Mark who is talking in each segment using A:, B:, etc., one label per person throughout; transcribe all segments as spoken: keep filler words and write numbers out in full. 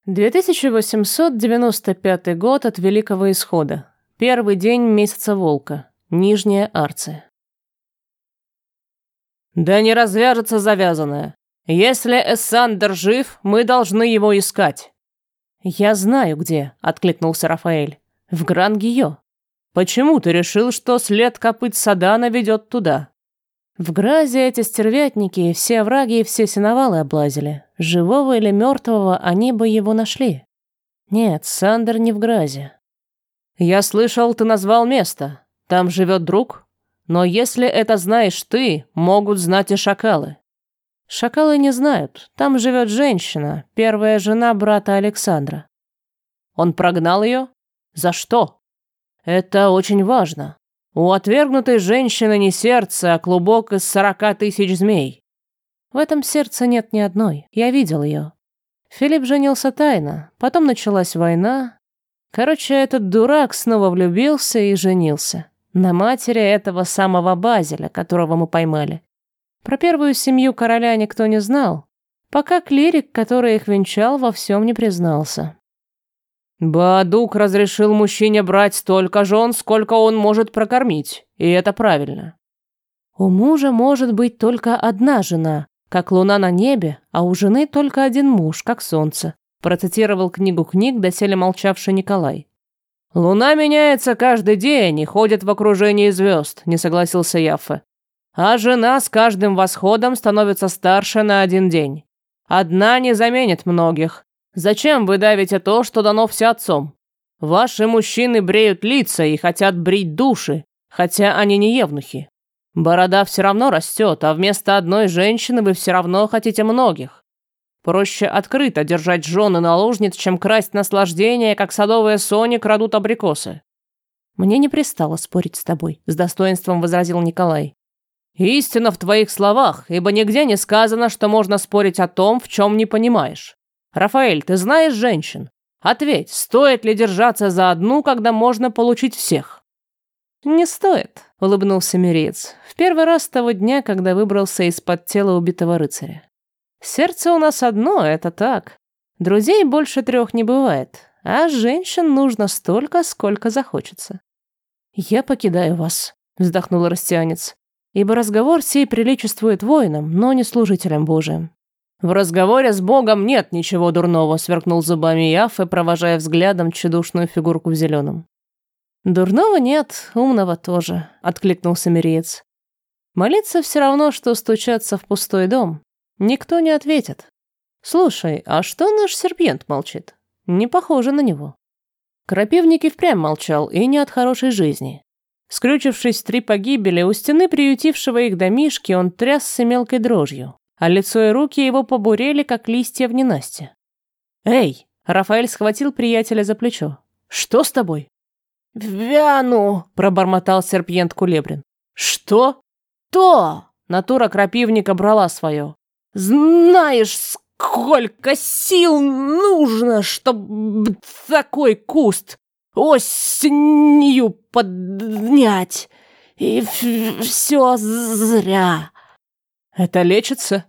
A: две тысячи восемьсот девяносто пятый год от Великого Исхода. Первый день месяца Волка. Нижняя Арция. «Да не развяжется завязанное. Если Эссандер жив, мы должны его искать». «Я знаю, где», — откликнулся Рафаэль. «В Гран-Гийо». «Почему ты решил, что след копыт Садана ведет туда?» В Гразе эти стервятники все овраги и все сеновалы облазили. Живого или мертвого они бы его нашли. Нет, Сандер не в Гразе. «Я слышал, ты назвал место. Там живет друг? Но если это знаешь ты, могут знать и шакалы». «Шакалы не знают. Там живет женщина, первая жена брата Александра». «Он прогнал ее? За что?» «Это очень важно. У отвергнутой женщины не сердце, а клубок из сорока тысяч змей». «В этом сердце нет ни одной. Я видел ее. Филипп женился тайно, потом началась война. Короче, этот дурак снова влюбился и женился. На матери этого самого Базеля, которого мы поймали. Про первую семью короля никто не знал, пока клирик, который их венчал, во всем не признался». «Баадук разрешил мужчине брать столько жен, сколько он может прокормить, и это правильно». «У мужа может быть только одна жена, как луна на небе, а у жены только один муж, как солнце», процитировал книгу книг, доселе молчавший Николай. «Луна меняется каждый день и ходит в окружении звезд», не согласился Яффе. «А жена с каждым восходом становится старше на один день. Одна не заменит многих. Зачем вы давите то, что дано всеотцом? Ваши мужчины бреют лица и хотят брить души, хотя они не евнухи. Борода все равно растет, а вместо одной женщины вы все равно хотите многих. Проще открыто держать жены наложниц, чем красть наслаждение, как садовые сони крадут абрикосы». «Мне не пристало спорить с тобой», — с достоинством возразил Николай. «Истина в твоих словах, ибо нигде не сказано, что можно спорить о том, в чем не понимаешь. Рафаэль, ты знаешь женщин? Ответь, стоит ли держаться за одну, когда можно получить всех?» «Не стоит», — улыбнулся Мириец. «В первый раз с того дня, когда выбрался из-под тела убитого рыцаря. Сердце у нас одно, это так. Друзей больше трех не бывает, а женщин нужно столько, сколько захочется». «Я покидаю вас», — вздохнул Растианец, «ибо разговор сей приличествует воинам, но не служителям Божиим». «В разговоре с Богом нет ничего дурного», — сверкнул зубами Яффе, провожая взглядом тщедушную фигурку в зеленом. «Дурного нет, умного тоже», — откликнулся Мириец. «Молиться все равно, что стучаться в пустой дом. Никто не ответит. Слушай, а что наш серпент молчит? Не похоже на него». Крапивник и впрямь молчал, и не от хорошей жизни. Скрючившись в три погибели, у стены приютившего их домишки, он трясся мелкой дрожью, а лицо и руки его побурели, как листья в ненастье. «Эй!» — Рафаэль схватил приятеля за плечо. «Что с тобой?» «Вяну!» — пробормотал серпьент Кулебрин. «Что?» «То!» — натура крапивника брала свое. «Знаешь, сколько сил нужно, чтобы такой куст осенью поднять, и все зря». «Это лечится?»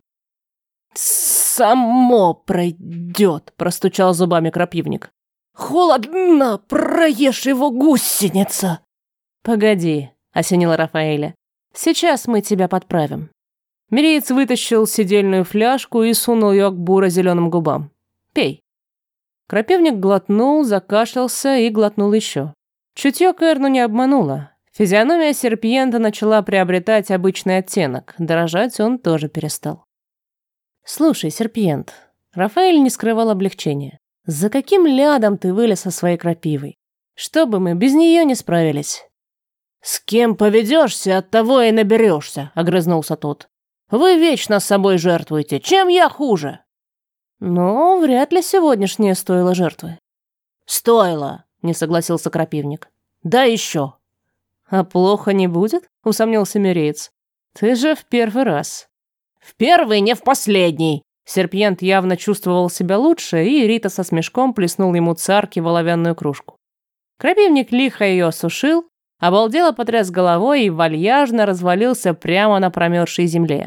A: «Само пройдет», — простучал зубами крапивник. «Холодно, проешь его, гусеница». «Погоди», — осенила Рафаэля. «Сейчас мы тебя подправим». Мириец вытащил сидельную фляжку и сунул ее к буро-зеленым губам. «Пей». Крапивник глотнул, закашлялся и глотнул еще. Чутье Кэрну не обмануло. Физиономия серпиента начала приобретать обычный оттенок. Дрожать он тоже перестал. «Слушай, серпиент», — Рафаэль не скрывал облегчения. «За каким лядом ты вылез со своей крапивой? Что бы мы без нее не справились?» «С кем поведешься, от того и наберешься», — огрызнулся тот. «Вы вечно с собой жертвуете. Чем я хуже?» «Ну, вряд ли сегодняшнее стоило жертвы». «Стоило», — не согласился крапивник. «Да еще». «А плохо не будет?» — усомнился Мириец. «Ты же в первый раз». «В первый, не в последний». Серпьент явно чувствовал себя лучше, и Рита со смешком плеснул ему царки в оловянную кружку. Крапивник лихо ее осушил, обалдело потряс головой и вальяжно развалился прямо на промерзшей земле.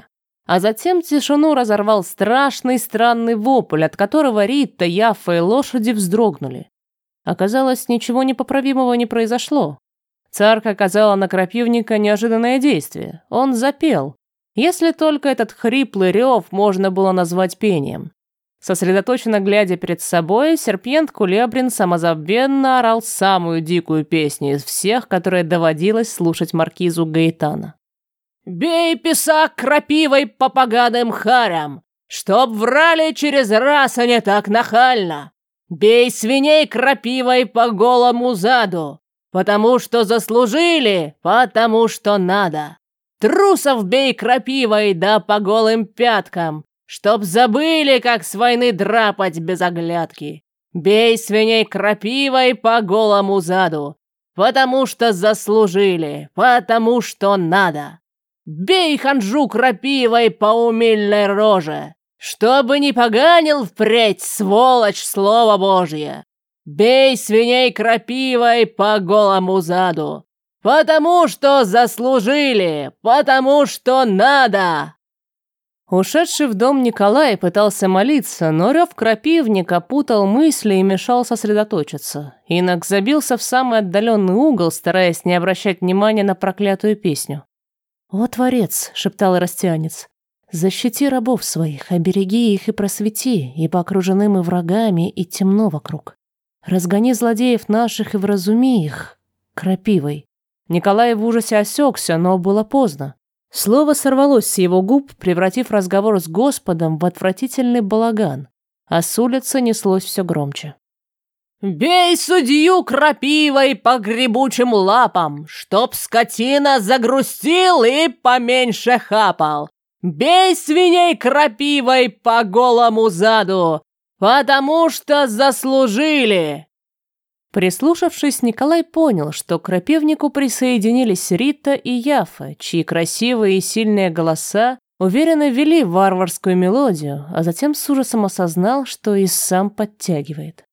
A: А затем тишину разорвал страшный странный вопль, от которого Рита, Яффа и лошади вздрогнули. Оказалось, ничего непоправимого не произошло. Царка оказала на крапивника неожиданное действие. Он запел, если только этот хриплый рев можно было назвать пением. Сосредоточенно глядя перед собой, серпент Кулебрин самозабвенно орал самую дикую песню из всех, которые доводилось слушать маркизу Гаэтана. «Бей песок крапивой по поганым харям, чтоб врали через раз, а не так нахально! Бей свиней крапивой по голому заду, потому что заслужили, потому что надо! Трусов бей крапивой да по голым пяткам, чтоб забыли, как с войны драпать без оглядки! Бей свиней крапивой по голому заду, потому что заслужили, потому что надо! Бей ханжу крапивой по умильной роже, чтобы не поганил впредь, сволочь, слово Божье! Бей свиней крапивой по голому заду, потому что заслужили, потому что надо!» Ушедший в дом Николай пытался молиться, но рев крапивника путал мысли и мешал сосредоточиться. Инок забился в самый отдаленный угол, стараясь не обращать внимания на проклятую песню. «О, Творец!» — шептал Иростианец. «Защити рабов своих, обереги их и просвети, ибо окружены мы врагами и темно вокруг. Разгони злодеев наших и вразуми их крапивой». Николай в ужасе осекся, но было поздно. Слово сорвалось с его губ, превратив разговор с Господом в отвратительный балаган, а с улицы неслось все громче. «Бей судью крапивой по гребучим лапам, чтоб скотина загрустил и поменьше хапал! Бей свиней крапивой по голому заду, потому что заслужили!» Прислушавшись, Николай понял, что к крапивнику присоединились Рита и Яффа, чьи красивые и сильные голоса уверенно вели варварскую мелодию, а затем с ужасом осознал, что и сам подтягивает.